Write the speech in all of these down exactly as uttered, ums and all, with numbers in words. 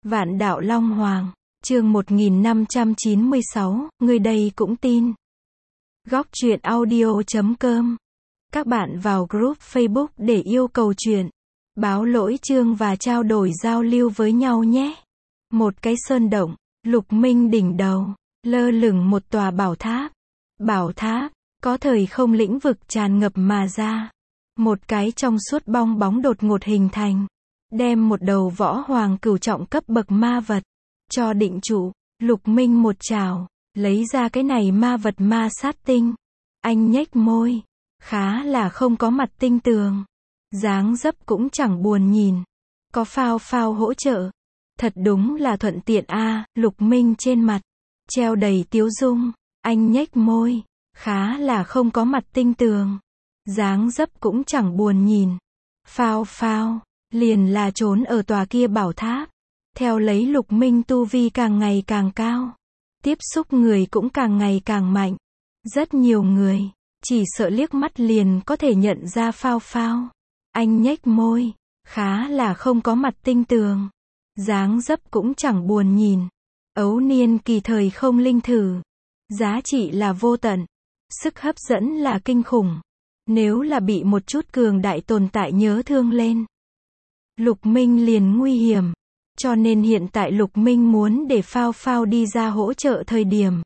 Vạn đạo Long Hoàng, chương một nghìn năm trăm chín mươi sáu, người đây cũng tin. Góc truyện audio chấm com. Các bạn vào group Facebook để yêu cầu truyện, báo lỗi chương và trao đổi giao lưu với nhau nhé. Một cái sơn động, Lục Minh đỉnh đầu, lơ lửng một tòa bảo tháp. Bảo tháp, có thời không lĩnh vực tràn ngập mà ra. Một cái trong suốt bong bóng đột ngột hình thành. Đem một đầu võ hoàng cửu trọng cấp bậc ma vật cho định trụ. Lục Minh một trảo, lấy ra cái này ma vật ma sát tinh. Anh nhếch môi, khá là không có mặt tinh tường. Dáng dấp cũng chẳng buồn nhìn. Có phao phao hỗ trợ. Thật đúng là thuận tiện a. À, Lục Minh trên mặt treo đầy tiếu dung. Anh nhếch môi, khá là không có mặt tinh tường. Dáng dấp cũng chẳng buồn nhìn. Phao phao liền là trốn ở tòa kia bảo tháp. Theo lấy Lục Minh tu vi càng ngày càng cao. Tiếp xúc người cũng càng ngày càng mạnh. Rất nhiều người, chỉ sợ liếc mắt liền có thể nhận ra phao phao. Anh nhếch môi, khá là không có mặt tinh tường. Dáng dấp cũng chẳng buồn nhìn. Ấu niên kỳ thời không linh thử. Giá trị là vô tận. Sức hấp dẫn là kinh khủng. Nếu là bị một chút cường đại tồn tại nhớ thương lên, Lục Minh liền nguy hiểm. Cho nên hiện tại Lục Minh muốn để phao phao đi ra hỗ trợ thời điểm.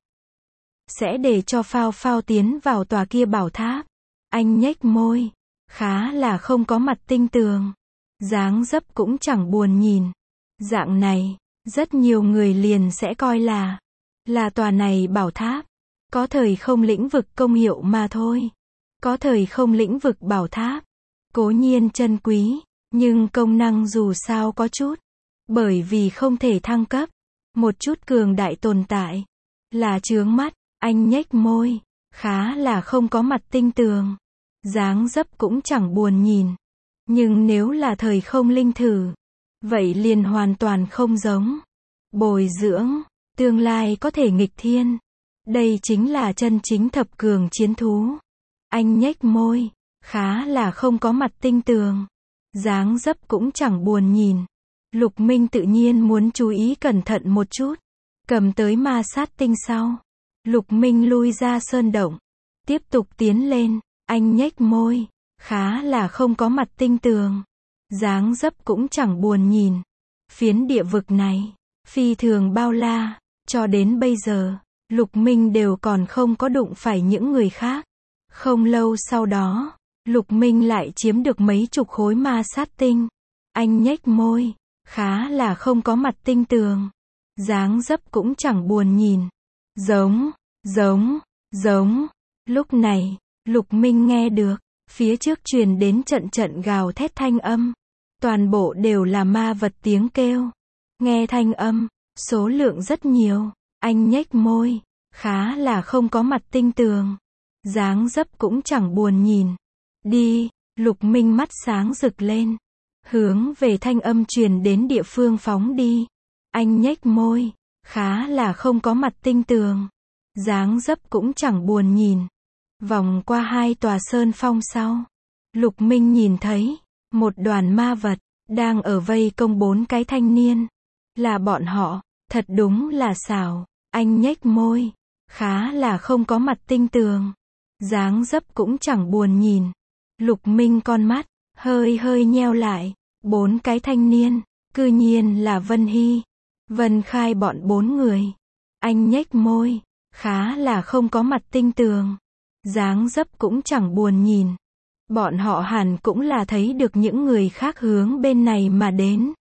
Sẽ để cho phao phao tiến vào tòa kia bảo tháp. Anh nhếch môi, khá là không có mặt tinh tường. Dáng dấp cũng chẳng buồn nhìn. Dạng này, rất nhiều người liền sẽ coi là, là tòa này bảo tháp. Có thời không lĩnh vực công hiệu mà thôi. Có thời không lĩnh vực bảo tháp. Cố nhiên chân quý. Nhưng công năng dù sao có chút. Bởi vì không thể thăng cấp. Một chút cường đại tồn tại. Là chướng mắt. Anh nhếch môi. Khá là không có mặt tinh tường. Dáng dấp cũng chẳng buồn nhìn. Nhưng nếu là thời không linh thử. Vậy liền hoàn toàn không giống. Bồi dưỡng. Tương lai có thể nghịch thiên. Đây chính là chân chính thập cường chiến thú. Anh nhếch môi. Khá là không có mặt tinh tường. Dáng dấp cũng chẳng buồn nhìn. Lục Minh tự nhiên muốn chú ý cẩn thận một chút. Cầm tới ma sát tinh sau. Lục Minh lui ra sơn động. Tiếp tục tiến lên. Anh nhếch môi. Khá là không có mặt tinh tường. Dáng dấp cũng chẳng buồn nhìn. Phiến địa vực này. Phi thường bao la. Cho đến bây giờ. Lục Minh đều còn không có đụng phải những người khác. Không lâu sau đó. Lục Minh lại chiếm được mấy chục khối ma sát tinh. Anh nhếch môi. Khá là không có mặt tinh tường. Dáng dấp cũng chẳng buồn nhìn. Giống, giống, giống. Lúc này, Lục Minh nghe được. Phía trước truyền đến trận trận gào thét thanh âm. Toàn bộ đều là ma vật tiếng kêu. Nghe thanh âm, số lượng rất nhiều. Anh nhếch môi. Khá là không có mặt tinh tường. Dáng dấp cũng chẳng buồn nhìn. Đi, Lục Minh mắt sáng rực lên. Hướng về thanh âm truyền đến địa phương phóng đi. Anh nhếch môi. Khá là không có mặt tinh tường. Dáng dấp cũng chẳng buồn nhìn. Vòng qua hai tòa sơn phong sau. Lục Minh nhìn thấy. Một đoàn ma vật. Đang ở vây công bốn cái thanh niên. Là bọn họ. Thật đúng là xảo. Anh nhếch môi. Khá là không có mặt tinh tường. Dáng dấp cũng chẳng buồn nhìn. Lục Minh con mắt. Hơi hơi nheo lại. Bốn cái thanh niên. Cư nhiên là Vân Hy. Vân Khai bọn bốn người. Anh nhếch môi. Khá là không có mặt tinh tường. Dáng dấp cũng chẳng buồn nhìn. Bọn họ hẳn cũng là thấy được những người khác hướng bên này mà đến.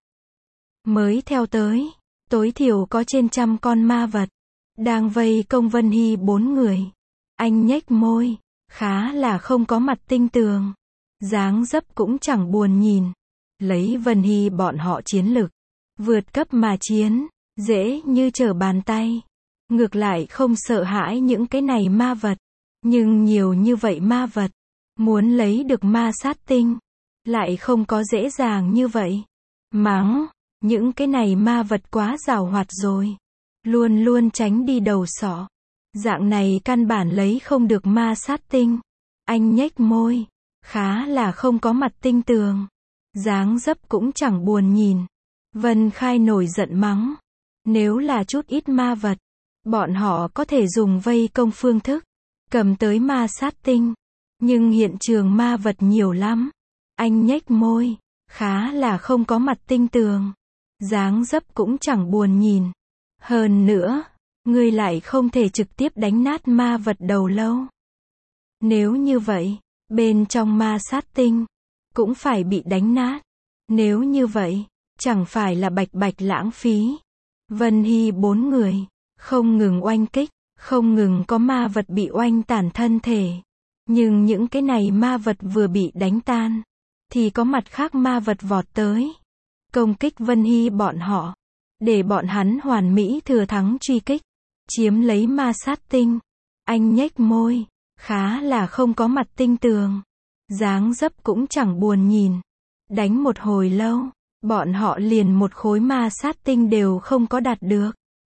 Mới theo tới. Tối thiểu có trên trăm con ma vật. Đang vây công Vân Hy bốn người. Anh nhếch môi. Khá là không có mặt tinh tường. Dáng dấp cũng chẳng buồn nhìn. Lấy Vân Hy bọn họ chiến lực. Vượt cấp mà chiến. Dễ như trở bàn tay. Ngược lại không sợ hãi những cái này ma vật. Nhưng nhiều như vậy ma vật. Muốn lấy được ma sát tinh. Lại không có dễ dàng như vậy. Mắng. Những cái này ma vật quá giàu hoạt rồi. Luôn luôn tránh đi đầu sọ. Dạng này căn bản lấy không được ma sát tinh. Anh nhếch môi. Khá là không có mặt tinh tường. Dáng dấp cũng chẳng buồn nhìn. Vân Khai nổi giận mắng. Nếu là chút ít ma vật, bọn họ có thể dùng vây công phương thức, cầm tới ma sát tinh. Nhưng hiện trường ma vật nhiều lắm. Anh nhếch môi, khá là không có mặt tinh tường. Dáng dấp cũng chẳng buồn nhìn. Hơn nữa, ngươi lại không thể trực tiếp đánh nát ma vật đầu lâu. Nếu như vậy, bên trong ma sát tinh, cũng phải bị đánh nát. Nếu như vậy, chẳng phải là bạch bạch lãng phí. Vân Hy bốn người, không ngừng oanh kích, không ngừng có ma vật bị oanh tàn thân thể. Nhưng những cái này ma vật vừa bị đánh tan, thì có mặt khác ma vật vọt tới. Công kích Vân Hy bọn họ, để bọn hắn hoàn mỹ thừa thắng truy kích, chiếm lấy ma sát tinh. Anh nhếch môi, khá là không có mặt tinh tường. Dáng dấp cũng chẳng buồn nhìn. Đánh một hồi lâu, bọn họ liền một khối ma sát tinh đều không có đạt được.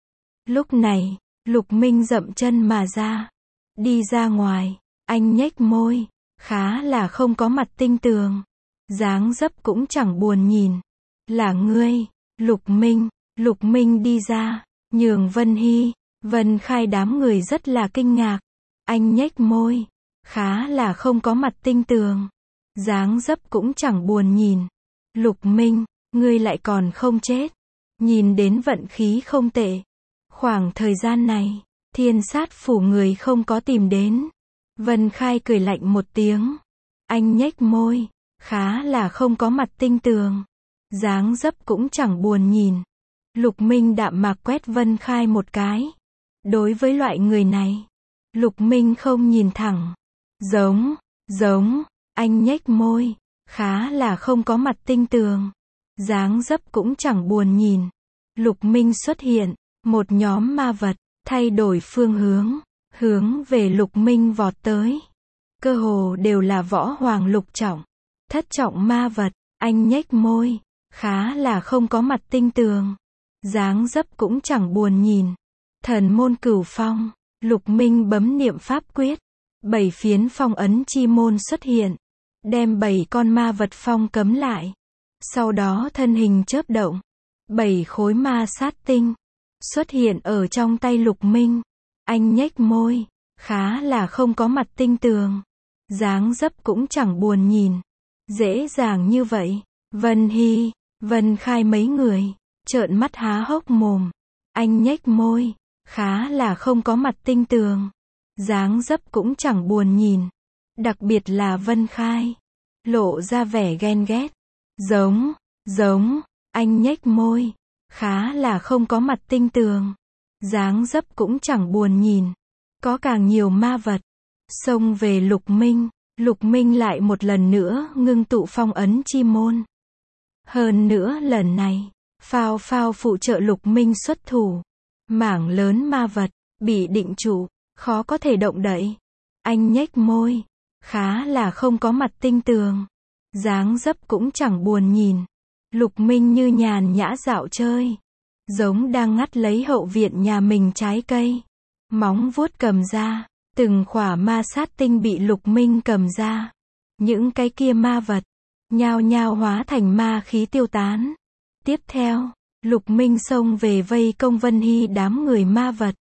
Lúc này, Lục Minh dậm chân mà ra. Đi ra ngoài, anh nhếch môi, khá là không có mặt tinh tường. Dáng dấp cũng chẳng buồn nhìn. Là ngươi, Lục Minh. Lục Minh đi ra, nhường Vân Hy, Vân Khai đám người rất là kinh ngạc. Anh nhếch môi, khá là không có mặt tinh tường. Dáng dấp cũng chẳng buồn nhìn. Lục Minh, ngươi lại còn không chết. Nhìn đến vận khí không tệ. Khoảng thời gian này, thiên sát phủ người không có tìm đến. Vân Khai cười lạnh một tiếng. Anh nhếch môi, khá là không có mặt tinh tường. Dáng dấp cũng chẳng buồn nhìn. Lục Minh đạm mạc quét Vân Khai một cái. Đối với loại người này, Lục Minh không nhìn thẳng. Giống, giống, anh nhếch môi, khá là không có mặt tinh tường. Dáng dấp cũng chẳng buồn nhìn. Lục Minh xuất hiện, một nhóm ma vật, thay đổi phương hướng, hướng về Lục Minh vọt tới. Cơ hồ đều là võ hoàng lục trọng, thất trọng ma vật. Anh nhếch môi, khá là không có mặt tinh tường. Dáng dấp cũng chẳng buồn nhìn. Thần môn cửu phong, Lục Minh bấm niệm pháp quyết. Bảy phiến phong ấn chi môn xuất hiện, đem bảy con ma vật phong cấm lại. Sau đó thân hình chớp động, bảy khối ma sát tinh xuất hiện ở trong tay Lục Minh. Anh nhếch môi, khá là không có mặt tinh tường. Dáng dấp cũng chẳng buồn nhìn. Dễ dàng như vậy. Vân Hy, Vân Khai mấy người, trợn mắt há hốc mồm. Anh nhếch môi, khá là không có mặt tinh tường. Dáng dấp cũng chẳng buồn nhìn. Đặc biệt là Vân Khai, lộ ra vẻ ghen ghét. Giống, giống, anh nhếch môi, khá là không có mặt tinh tường. Dáng dấp cũng chẳng buồn nhìn. Có càng nhiều ma vật xông về Lục Minh. Lục Minh lại một lần nữa ngưng tụ phong ấn chi môn. Hơn nữa lần này, Phao Phao phụ trợ Lục Minh xuất thủ. Mảng lớn ma vật bị định trụ, khó có thể động đậy. Anh nhếch môi, khá là không có mặt tinh tường. Dáng dấp cũng chẳng buồn nhìn. Lục Minh như nhàn nhã dạo chơi, giống đang ngắt lấy hậu viện nhà mình trái cây. Móng vuốt cầm ra, từng khỏa ma sát tinh bị Lục Minh cầm ra. Những cái kia ma vật nhao nhao hóa thành ma khí tiêu tán. Tiếp theo, Lục Minh xông về vây công Vân Hy đám người ma vật.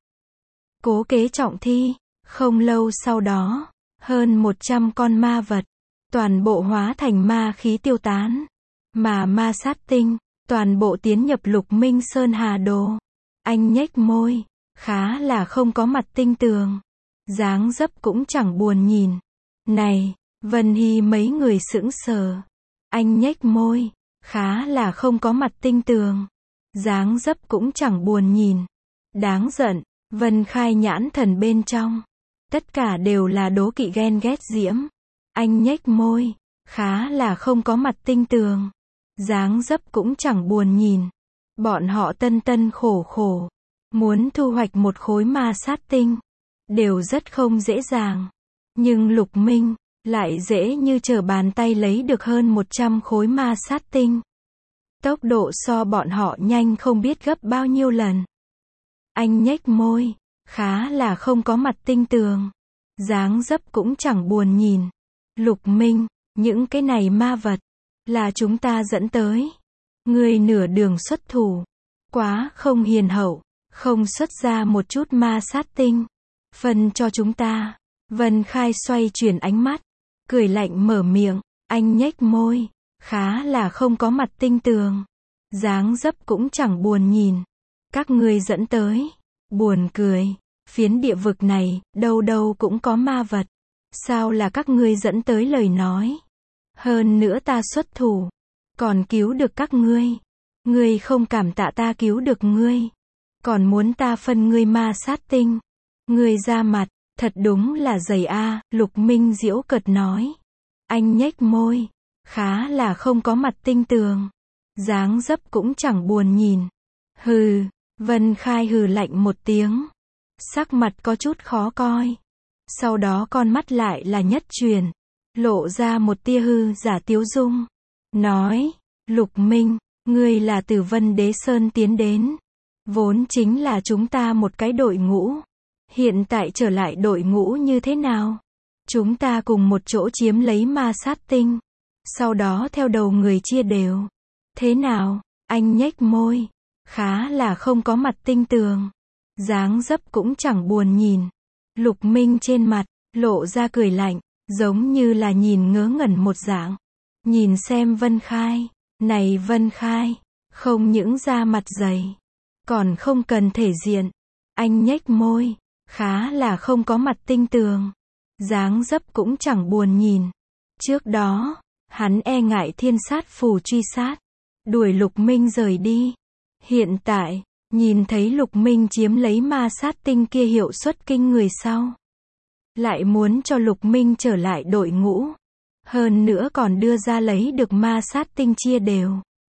Cố kế trọng thi. Không lâu sau đó, hơn một trăm con ma vật toàn bộ hóa thành ma khí tiêu tán. Mà ma sát tinh toàn bộ tiến nhập Lục Minh Sơn Hà Đồ. Anh nhếch môi, khá là không có mặt tinh tường. Dáng dấp cũng chẳng buồn nhìn. Này, Vân Hy mấy người sững sờ. Anh nhếch môi, khá là không có mặt tinh tường. Dáng dấp cũng chẳng buồn nhìn. Đáng giận. Vân Khai nhãn thần bên trong, tất cả đều là đố kỵ ghen ghét diễm. Anh nhếch môi, khá là không có mặt tinh tường. Dáng dấp cũng chẳng buồn nhìn. Bọn họ tân tân khổ khổ, muốn thu hoạch một khối ma sát tinh, đều rất không dễ dàng. Nhưng Lục Minh, lại dễ như trở bàn tay lấy được hơn một trăm khối ma sát tinh. Tốc độ so bọn họ nhanh không biết gấp bao nhiêu lần. Anh nhếch môi, khá là không có mặt tinh tường. Dáng dấp cũng chẳng buồn nhìn. Lục Minh, những cái này ma vật, là chúng ta dẫn tới. Ngươi nửa đường xuất thủ. Quá không hiền hậu. Không xuất ra một chút ma sát tinh. Phân cho chúng ta. Vân Khai xoay chuyển ánh mắt. Cười lạnh mở miệng. Anh nhếch môi. Khá là không có mặt tinh tường. Dáng dấp cũng chẳng buồn nhìn. Các ngươi dẫn tới. Buồn cười. Phiến địa vực này, đâu đâu cũng có ma vật. Sao là các ngươi dẫn tới lời nói. Hơn nữa ta xuất thủ. Còn cứu được các ngươi. Ngươi không cảm tạ ta cứu được ngươi. Còn muốn ta phân ngươi ma sát tinh. Ngươi ra mặt, thật đúng là dày a. Lục Minh giễu cợt nói. Anh nhếch môi. Khá là không có mặt tinh tường. Dáng dấp cũng chẳng buồn nhìn. Hừ. Vân Khai hừ lạnh một tiếng. Sắc mặt có chút khó coi. Sau đó con mắt lại là nhất chuyển. Lộ ra một tia hư giả tiếu dung. Nói. Lục Minh, ngươi là từ Vân Đế Sơn tiến đến. Vốn chính là chúng ta một cái đội ngũ. Hiện tại trở lại đội ngũ như thế nào? Chúng ta cùng một chỗ chiếm lấy ma sát tinh. Sau đó theo đầu người chia đều. Thế nào? Anh nhếch môi. Khá là không có mặt tinh tường. Dáng dấp cũng chẳng buồn nhìn. Lục Minh trên mặt, lộ ra cười lạnh, giống như là nhìn ngớ ngẩn một dạng. Nhìn xem Vân Khai. Này Vân Khai, không những da mặt dày, còn không cần thể diện. Anh nhếch môi, khá là không có mặt tinh tường. Dáng dấp cũng chẳng buồn nhìn. Trước đó, hắn e ngại thiên sát phù truy sát, đuổi Lục Minh rời đi. Hiện tại, nhìn thấy Lục Minh chiếm lấy ma sát tinh kia hiệu suất kinh người sau. Lại muốn cho Lục Minh trở lại đội ngũ. Hơn nữa còn đưa ra lấy được ma sát tinh chia đều.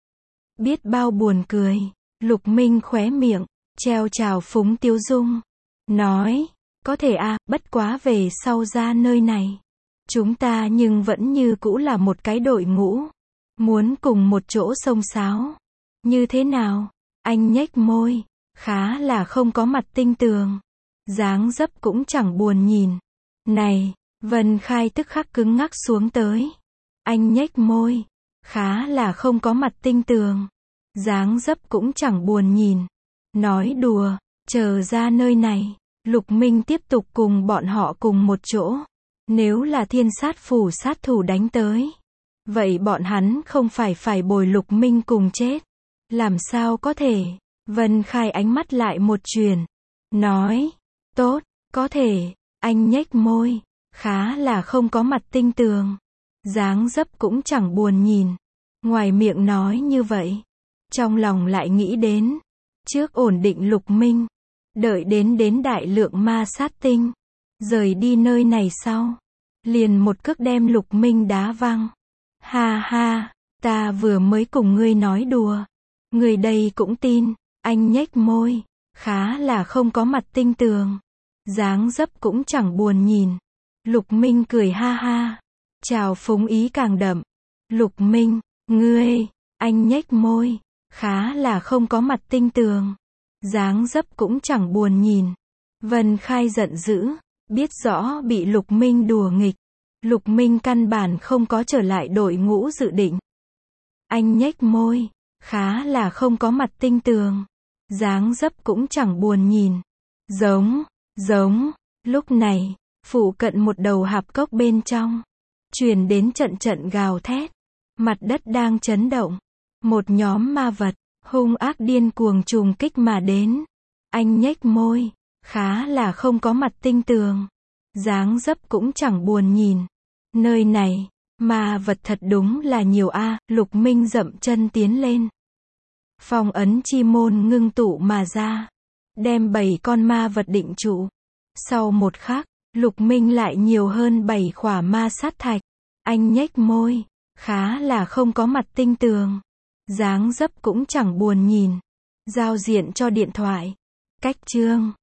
Biết bao buồn cười. Lục Minh khóe miệng, treo trào phúng tiếu dung. Nói, có thể a, bất quá về sau ra nơi này. Chúng ta nhưng vẫn như cũ là một cái đội ngũ. Muốn cùng một chỗ xông xáo. Như thế nào? Anh nhếch môi. Khá là không có mặt tinh tường. Dáng dấp cũng chẳng buồn nhìn. Này, Vân Khai tức khắc cứng ngắc xuống tới. Anh nhếch môi. Khá là không có mặt tinh tường. Dáng dấp cũng chẳng buồn nhìn. Nói đùa, chờ ra nơi này. Lục Minh tiếp tục cùng bọn họ cùng một chỗ. Nếu là thiên sát phủ sát thủ đánh tới. Vậy bọn hắn không phải phải bồi Lục Minh cùng chết. Làm sao có thể. Vân Khai ánh mắt lại một chuyển. Nói, tốt, có thể. Anh nhếch môi. Khá là không có mặt tinh tường. Dáng dấp cũng chẳng buồn nhìn. Ngoài miệng nói như vậy. Trong lòng lại nghĩ đến. Trước ổn định Lục Minh. Đợi đến đến đại lượng ma sát tinh. Rời đi nơi này sau. Liền một cước đem Lục Minh đá văng. Ha ha, ta vừa mới cùng ngươi nói đùa. Người đây cũng tin. Anh nhếch môi. Khá là không có mặt tinh tường. Dáng dấp cũng chẳng buồn nhìn. Lục Minh cười ha ha. Chào phúng ý càng đậm. Lục Minh, ngươi, anh nhếch môi. Khá là không có mặt tinh tường. Dáng dấp cũng chẳng buồn nhìn. Vân Khai giận dữ. Biết rõ bị Lục Minh đùa nghịch. Lục Minh căn bản không có trở lại đội ngũ dự định. Anh nhếch môi. Khá là không có mặt tinh tường. Dáng dấp cũng chẳng buồn nhìn. Giống, giống. Lúc này, phụ cận một đầu hạp cốc bên trong. Truyền đến trận trận gào thét. Mặt đất đang chấn động. Một nhóm ma vật, hung ác điên cuồng trùng kích mà đến. Anh nhếch môi. Khá là không có mặt tinh tường. Dáng dấp cũng chẳng buồn nhìn. Nơi này, ma vật thật đúng là nhiều a. Lục Minh dậm chân tiến lên. Phong ấn chi môn ngưng tụ mà ra. Đem bảy con ma vật định trụ. Sau một khắc, Lục Minh lại nhiều hơn bảy khỏa ma sát thạch. Anh nhếch môi. Khá là không có mặt tinh tường. Dáng dấp cũng chẳng buồn nhìn. Giao diện cho điện thoại. Cách chương